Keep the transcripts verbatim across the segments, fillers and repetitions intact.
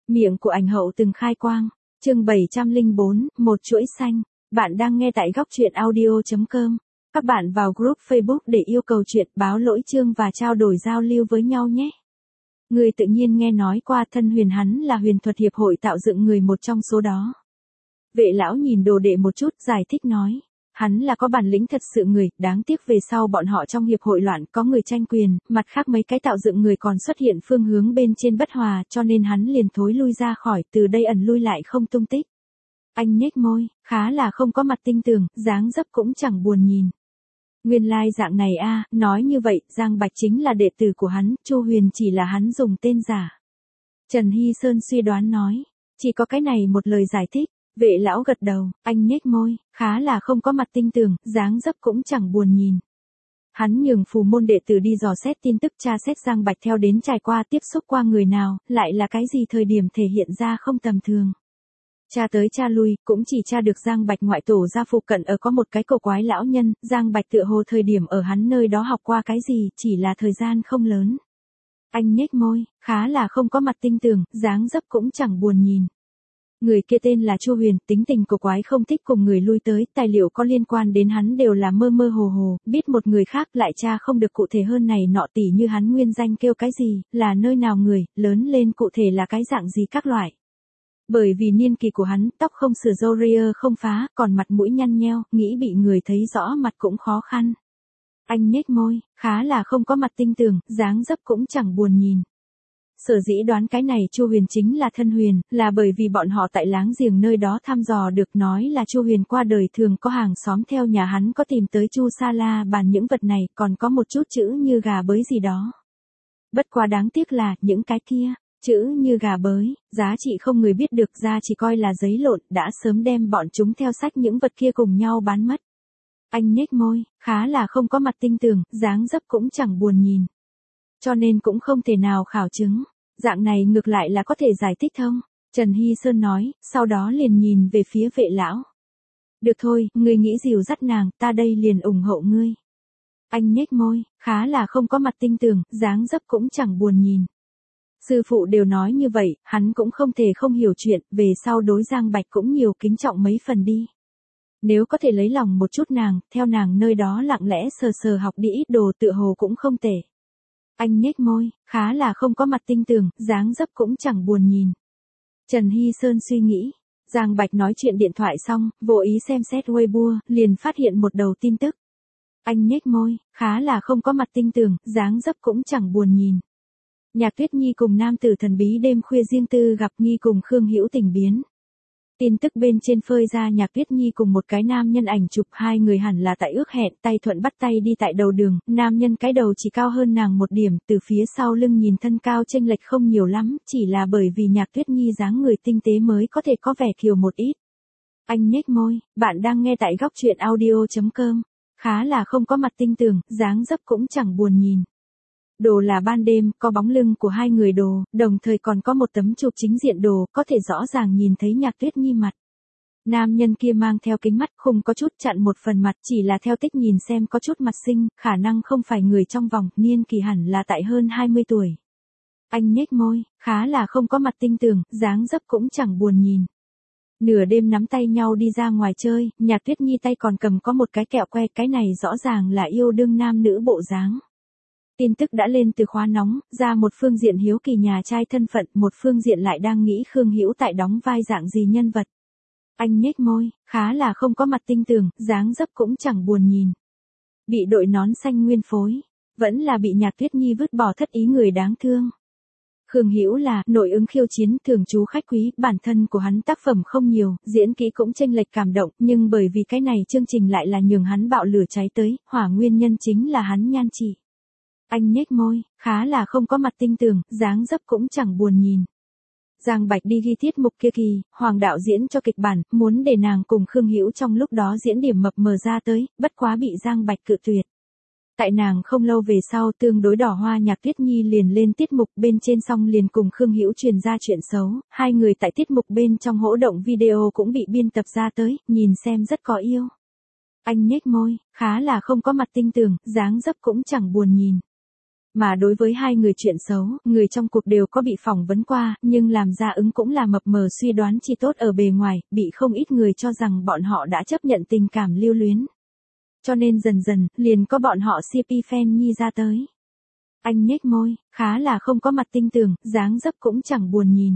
Miệng của ảnh hậu từng khai quang. Chương bảy trăm lẻ bốn, một chuỗi xanh. Bạn đang nghe tại góc truyện audio chấm com. Các bạn vào group Facebook để yêu cầu chuyện, báo lỗi chương và trao đổi giao lưu với nhau nhé. Người tự nhiên nghe nói qua thân Huyền, hắn là huyền thuật hiệp hội tạo dựng người một trong số đó. Vệ lão nhìn đồ đệ một chút, giải thích nói. Hắn là có bản lĩnh thật sự người, đáng tiếc về sau bọn họ trong hiệp hội loạn, có người tranh quyền, mặt khác mấy cái tạo dựng người còn xuất hiện phương hướng bên trên bất hòa, cho nên hắn liền thối lui ra khỏi, từ đây ẩn lui lại không tung tích. Anh nhếch môi, khá là không có mặt tinh tường, dáng dấp cũng chẳng buồn nhìn. Nguyên lai dạng này a, nói như vậy, Giang Bạch chính là đệ tử của hắn, Chu Huyền chỉ là hắn dùng tên giả. Trần Hy Sơn suy đoán nói, chỉ có cái này một lời giải thích. Vệ lão gật đầu, anh nhếch môi, khá là không có mặt tinh tường, dáng dấp cũng chẳng buồn nhìn. Hắn nhường phù môn đệ tử đi dò xét tin tức, tra xét Giang Bạch theo đến trải qua tiếp xúc qua người nào, lại là cái gì thời điểm thể hiện ra không tầm thường. Tra tới tra lui, cũng chỉ tra được Giang Bạch ngoại tổ gia phụ cận ở có một cái cổ quái lão nhân, Giang Bạch tựa hồ thời điểm ở hắn nơi đó học qua cái gì, chỉ là thời gian không lớn. Anh nhếch môi, khá là không có mặt tinh tường, dáng dấp cũng chẳng buồn nhìn. Người kia tên là Chu Huyền, tính tình cổ quái, không thích cùng người lui tới, tài liệu có liên quan đến hắn đều là mơ mơ hồ hồ, biết một người khác lại tra không được cụ thể hơn này nọ, tỉ như hắn nguyên danh kêu cái gì, là nơi nào người, lớn lên cụ thể là cái dạng gì các loại. Bởi vì niên kỳ của hắn, tóc không sửa, râu ria không phá, còn mặt mũi nhăn nheo, nghĩ bị người thấy rõ mặt cũng khó khăn. Anh nhếch môi, khá là không có mặt tinh tường, dáng dấp cũng chẳng buồn nhìn. Sở dĩ đoán cái này Chu Huyền chính là thân Huyền, là bởi vì bọn họ tại láng giềng nơi đó thăm dò được, nói là Chu Huyền qua đời thường có hàng xóm theo nhà hắn có tìm tới Chu Sa La bàn những vật này, còn có một chút chữ như gà bới gì đó. Bất quá đáng tiếc là, những cái kia, chữ như gà bới, giá trị không người biết được, ra chỉ coi là giấy lộn, đã sớm đem bọn chúng theo sách những vật kia cùng nhau bán mất. Anh nhếch môi, khá là không có mặt tinh tường, dáng dấp cũng chẳng buồn nhìn. Cho nên cũng không thể nào khảo chứng. Dạng này ngược lại là có thể giải thích thông. Trần Hy Sơn nói, sau đó liền nhìn về phía vệ lão. Được thôi, ngươi nghĩ dìu dắt nàng, ta đây liền ủng hộ ngươi. Anh nhếch môi, khá là không có mặt tinh tường, dáng dấp cũng chẳng buồn nhìn. Sư phụ đều nói như vậy, hắn cũng không thể không hiểu chuyện, về sau đối Giang Bạch cũng nhiều kính trọng mấy phần đi. Nếu có thể lấy lòng một chút nàng, theo nàng nơi đó lặng lẽ sờ sờ học đi ít đồ tựa hồ cũng không tệ. Anh nhếch môi, khá là không có mặt tinh tường, dáng dấp cũng chẳng buồn nhìn. Trần Hy Sơn suy nghĩ. Giang Bạch nói chuyện điện thoại xong, vô ý xem xét Weibo, liền phát hiện một đầu tin tức. Anh nhếch môi, khá là không có mặt tinh tường, dáng dấp cũng chẳng buồn nhìn. Nhạc Tuyết Nhi cùng nam tử thần bí đêm khuya riêng tư gặp, Nhi cùng Khương Hữu tình biến. Tin tức bên trên phơi ra Nhạc Tuyết Nhi cùng một cái nam nhân ảnh chụp, hai người hẳn là tại ước hẹn, tay thuận bắt tay đi tại đầu đường, nam nhân cái đầu chỉ cao hơn nàng một điểm, từ phía sau lưng nhìn thân cao chênh lệch không nhiều lắm, chỉ là bởi vì Nhạc Tuyết Nhi dáng người tinh tế mới có thể có vẻ kiều một ít. Anh nhếch môi, bạn đang nghe tại góc truyện audio chấm com, khá là không có mặt tinh tường, dáng dấp cũng chẳng buồn nhìn. Đồ là ban đêm, có bóng lưng của hai người đồ, đồng thời còn có một tấm chụp chính diện đồ, có thể rõ ràng nhìn thấy Nhạc Tuyết Nhi mặt. Nam nhân kia mang theo kính mắt, không có chút chặn một phần mặt, chỉ là theo tích nhìn xem có chút mặt xinh, khả năng không phải người trong vòng, niên kỳ hẳn là tại hơn hai mươi tuổi. Anh nhếch môi, khá là không có mặt tinh tường, dáng dấp cũng chẳng buồn nhìn. Nửa đêm nắm tay nhau đi ra ngoài chơi, Nhạc Tuyết Nhi tay còn cầm có một cái kẹo que, cái này rõ ràng là yêu đương nam nữ bộ dáng. Tin tức đã lên từ khóa nóng, ra một phương diện hiếu kỳ nhà trai thân phận, một phương diện lại đang nghĩ Khương Hữu tại đóng vai dạng gì nhân vật. Anh nhếch môi, khá là không có mặt tinh tường, dáng dấp cũng chẳng buồn nhìn. Bị đội nón xanh nguyên phối, vẫn là bị Nhạc Tuyết Nhi vứt bỏ thất ý người đáng thương. Khương Hữu là nội ứng khiêu chiến, thường trú khách quý, bản thân của hắn tác phẩm không nhiều, diễn kỹ cũng chênh lệch cảm động, nhưng bởi vì cái này chương trình lại là nhường hắn bạo lửa cháy tới, hỏa nguyên nhân chính là hắn nhan trị. Anh nhếch môi, khá là không có mặt tinh tường, dáng dấp cũng chẳng buồn nhìn. Giang Bạch đi ghi tiết mục kia kỳ, Hoàng đạo diễn cho kịch bản, muốn để nàng cùng Khương Hữu trong lúc đó diễn điểm mập mờ ra tới, bất quá bị Giang Bạch cự tuyệt. Tại nàng không lâu về sau tương đối đỏ hoa, Nhạc Tuyết Nhi liền lên tiết mục bên trên xong liền cùng Khương Hữu truyền ra chuyện xấu, hai người tại tiết mục bên trong hỗ động video cũng bị biên tập ra tới, nhìn xem rất có yêu. Anh nhếch môi, khá là không có mặt tinh tường, dáng dấp cũng chẳng buồn nhìn. Mà đối với hai người chuyện xấu, người trong cuộc đều có bị phỏng vấn qua, nhưng làm ra ứng cũng là mập mờ suy đoán chỉ tốt ở bề ngoài, bị không ít người cho rằng bọn họ đã chấp nhận tình cảm lưu luyến. Cho nên dần dần, liền có bọn họ xê pê fan Nhi ra tới. Anh nhếch môi, khá là không có mặt tinh tường, dáng dấp cũng chẳng buồn nhìn.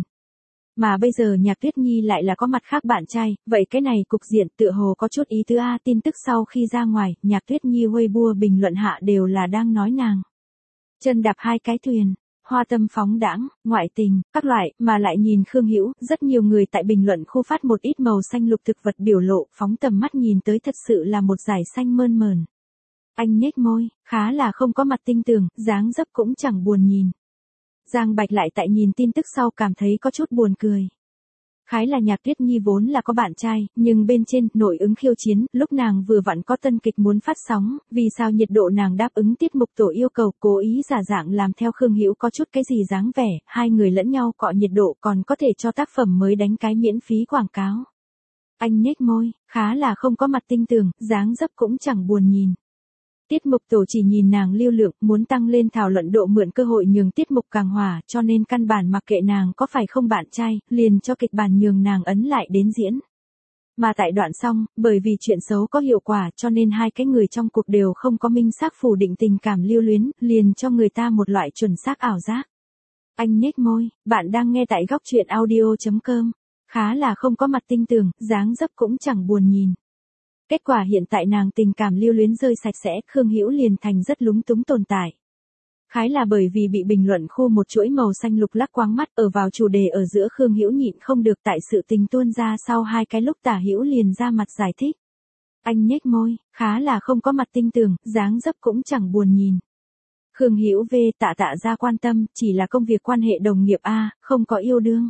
Mà bây giờ Nhạc Tuyết Nhi lại là có mặt khác bạn trai, vậy cái này cục diện tựa hồ có chút ý tứ a. Tin tức sau khi ra ngoài, Nhạc Tuyết Nhi Weibo bình luận hạ đều là đang nói nàng chân đạp hai cái thuyền, hoa tâm phóng đãng, ngoại tình, các loại, mà lại nhìn Khương Hữu, rất nhiều người tại bình luận khu phát một ít màu xanh lục thực vật biểu lộ, phóng tầm mắt nhìn tới thật sự là một dải xanh mơn mởn. Anh nhếch môi, khá là không có mặt tinh tường, dáng dấp cũng chẳng buồn nhìn. Giang Bạch lại tại nhìn tin tức sau cảm thấy có chút buồn cười. Khái là Nhạc Tuyết Nhi vốn là có bạn trai, nhưng bên trên, nội ứng khiêu chiến, lúc nàng vừa vặn có tân kịch muốn phát sóng, vì sao nhiệt độ nàng đáp ứng tiết mục tổ yêu cầu, cố ý giả dạng làm theo Khương Hữu có chút cái gì dáng vẻ, hai người lẫn nhau cọ nhiệt độ còn có thể cho tác phẩm mới đánh cái miễn phí quảng cáo. Anh nhếch môi, khá là không có mặt tinh tường, dáng dấp cũng chẳng buồn nhìn. Tiết mục tổ chỉ nhìn nàng lưu lượng, muốn tăng lên thảo luận độ mượn cơ hội nhường tiết mục càng hòa, cho nên căn bản mặc kệ nàng có phải không bạn trai, liền cho kịch bản nhường nàng ấn lại đến diễn. Mà tại đoạn xong, bởi vì chuyện xấu có hiệu quả cho nên hai cái người trong cuộc đều không có minh xác phủ định tình cảm lưu luyến, liền cho người ta một loại chuẩn xác ảo giác. Anh nhếch môi, bạn đang nghe tại góc truyện audio chấm com, khá là không có mặt tinh tường, dáng dấp cũng chẳng buồn nhìn. Kết quả hiện tại nàng tình cảm lưu luyến rơi sạch sẽ, Khương Hữu liền thành rất lúng túng tồn tại. Khái là bởi vì bị bình luận khu một chuỗi màu xanh lục lắc quáng mắt ở vào chủ đề ở giữa, Khương Hữu nhịn không được tại sự tình tuôn ra sau hai cái lúc Tả Hữu liền ra mặt giải thích. Anh nhếch môi, khá là không có mặt tinh tường, dáng dấp cũng chẳng buồn nhìn. Khương Hữu về tạ tạ ra quan tâm, chỉ là công việc quan hệ đồng nghiệp a, không có yêu đương.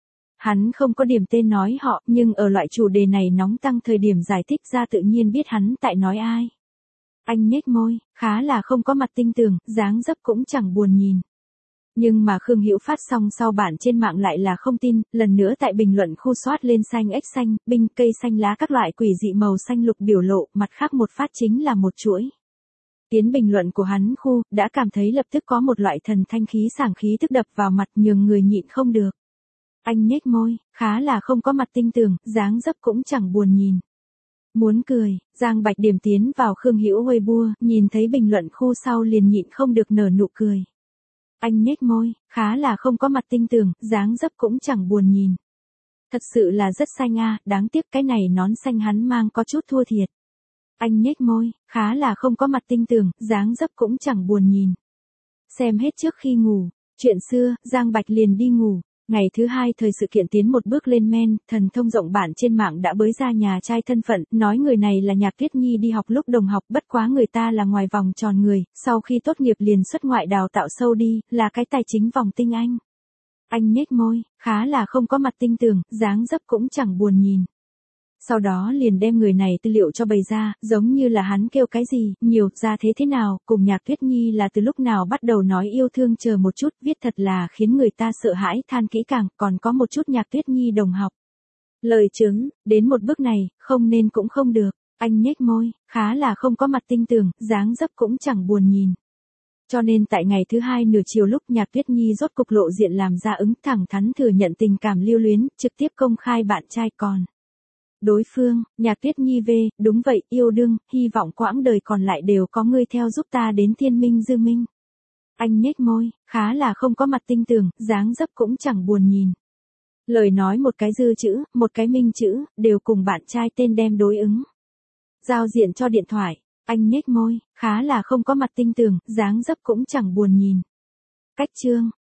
Hắn không có điểm tên nói họ, nhưng ở loại chủ đề này nóng tăng thời điểm giải thích ra tự nhiên biết hắn tại nói ai. Anh nhếch môi, khá là không có mặt tinh tường, dáng dấp cũng chẳng buồn nhìn. Nhưng mà Khương Hữu phát xong sau bản trên mạng lại là không tin, lần nữa tại bình luận khu soát lên xanh ếch xanh, binh cây xanh lá các loại quỷ dị màu xanh lục biểu lộ, mặt khác một phát chính là một chuỗi. Tiến bình luận của hắn khu, đã cảm thấy lập tức có một loại thần thanh khí sảng khí tức đập vào mặt nhường người nhịn không được. Anh nhếch môi, khá là không có mặt tinh tường, dáng dấp cũng chẳng buồn nhìn. Muốn cười, Giang Bạch điểm tiến vào Khương Hữu Weibo, nhìn thấy bình luận khu sau liền nhịn không được nở nụ cười. Anh nhếch môi, khá là không có mặt tinh tường, dáng dấp cũng chẳng buồn nhìn. Thật sự là rất xanh a, đáng tiếc cái này nón xanh hắn mang có chút thua thiệt. Anh nhếch môi, khá là không có mặt tinh tường, dáng dấp cũng chẳng buồn nhìn. Xem hết trước khi ngủ, chuyện xưa, Giang Bạch liền đi ngủ. Ngày thứ hai thời sự kiện tiến một bước lên men, thần thông rộng bản trên mạng đã bới ra nhà trai thân phận, nói người này là Nhạc Tuyết Nhi đi học lúc đồng học, bất quá người ta là ngoài vòng tròn người, sau khi tốt nghiệp liền xuất ngoại đào tạo sâu đi, là cái tài chính vòng tinh anh. Anh nhếch môi, khá là không có mặt tinh tường, dáng dấp cũng chẳng buồn nhìn. Sau đó liền đem người này tư liệu cho bày ra, giống như là hắn kêu cái gì, nhiều, ra thế thế nào, cùng Nhạc Tuyết Nhi là từ lúc nào bắt đầu nói yêu thương chờ một chút, viết thật là khiến người ta sợ hãi than kỹ càng, còn có một chút Nhạc Tuyết Nhi đồng học. Lời chứng, đến một bước này, không nên cũng không được, anh nhếch môi, khá là không có mặt tinh tường, dáng dấp cũng chẳng buồn nhìn. Cho nên tại ngày thứ hai nửa chiều lúc Nhạc Tuyết Nhi rốt cục lộ diện làm ra ứng thẳng thắn thừa nhận tình cảm lưu luyến, trực tiếp công khai bạn trai còn. Đối phương, Nhạc Tuyết Nhi về, đúng vậy, yêu đương, hy vọng quãng đời còn lại đều có ngươi theo giúp ta đến thiên minh dư minh. Anh nhếch môi, khá là không có mặt tinh tường, dáng dấp cũng chẳng buồn nhìn. Lời nói một cái dư chữ, một cái minh chữ, đều cùng bạn trai tên đem đối ứng. Giao diện cho điện thoại, anh nhếch môi, khá là không có mặt tinh tường, dáng dấp cũng chẳng buồn nhìn. Cách chương,